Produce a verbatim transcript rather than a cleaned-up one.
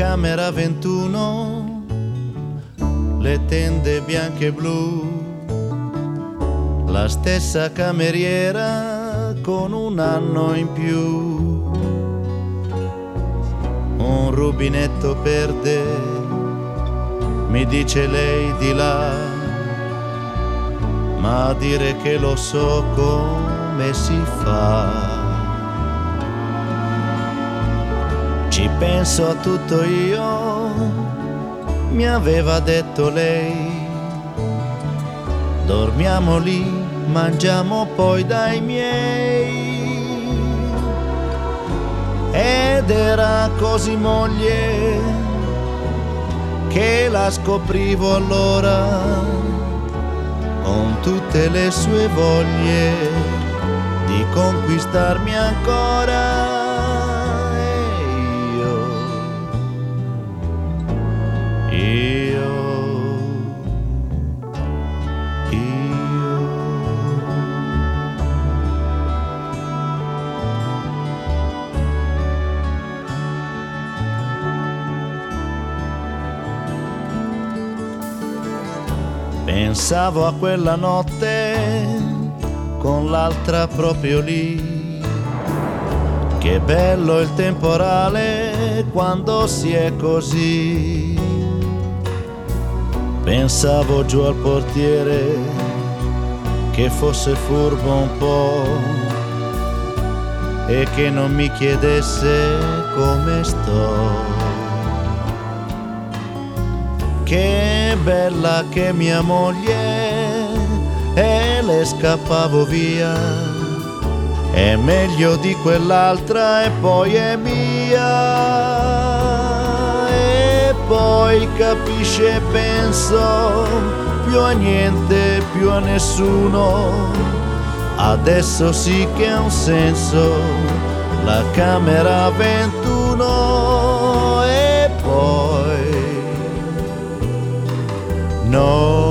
camera ventuno, le tende bianche e blu, la stessa cameriera con un anno in più, un rubinetto verde, mi dice lei di là, ma a dire che lo so come si fa. Ci penso a tutto io, mi aveva detto lei, dormiamo lì, mangiamo poi dai miei. Ed era così moglie che la scoprivo allora, con tutte le sue voglie di conquistarmi ancora. Pensavo a quella notte con l'altra proprio lì, che bello il temporale quando si è così. Pensavo giù al portiere che fosse furbo un po' e che non mi chiedesse come sto. Che bella che mia moglie, e le scappavo via, è meglio di quell'altra e poi è mia. E poi capisce, penso, più a niente, più a nessuno, adesso sì che ha un senso la camera ventuno. E poi no